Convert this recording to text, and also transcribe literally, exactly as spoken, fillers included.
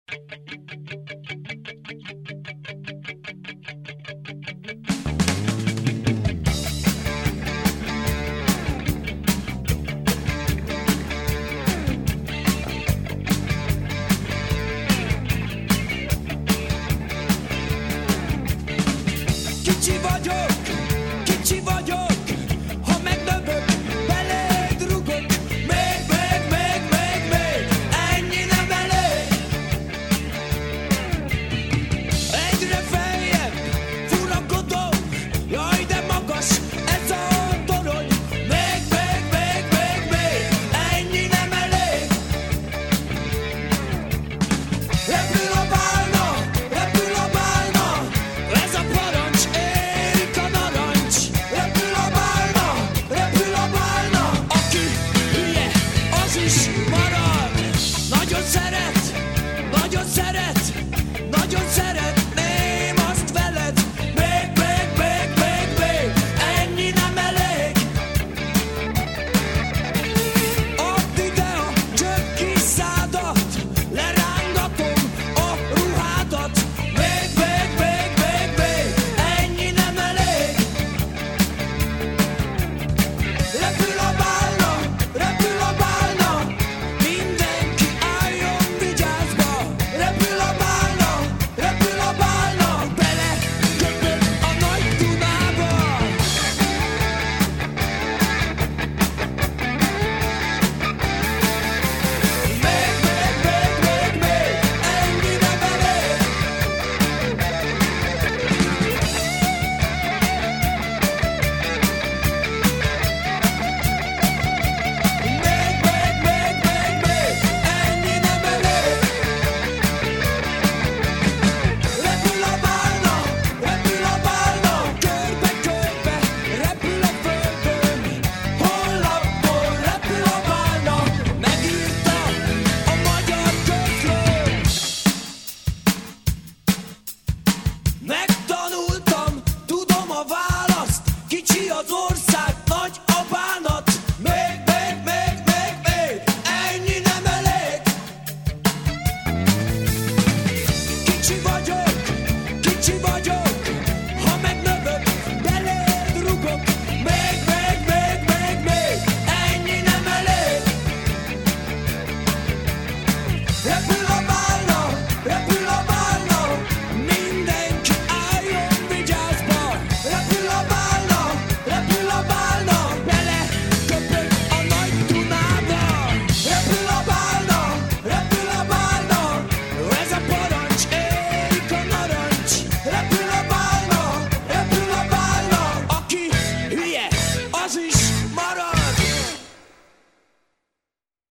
Kicsi vagyok, kicsi vagyok, ha megnövök, beléd rugok. Még, még, még, még, még, ennyi nem elég. Egyre feljebb furakodom, jaj de magas ez a torony. Még, még, még, még, még, ennyi nem elég. Repül a bálna, repül a bálna, ez a parancs, érik a narancs. Repül a bálna, repül a bálna, aki hülye, az is marad. Nagyon szeret, nagyon szeret,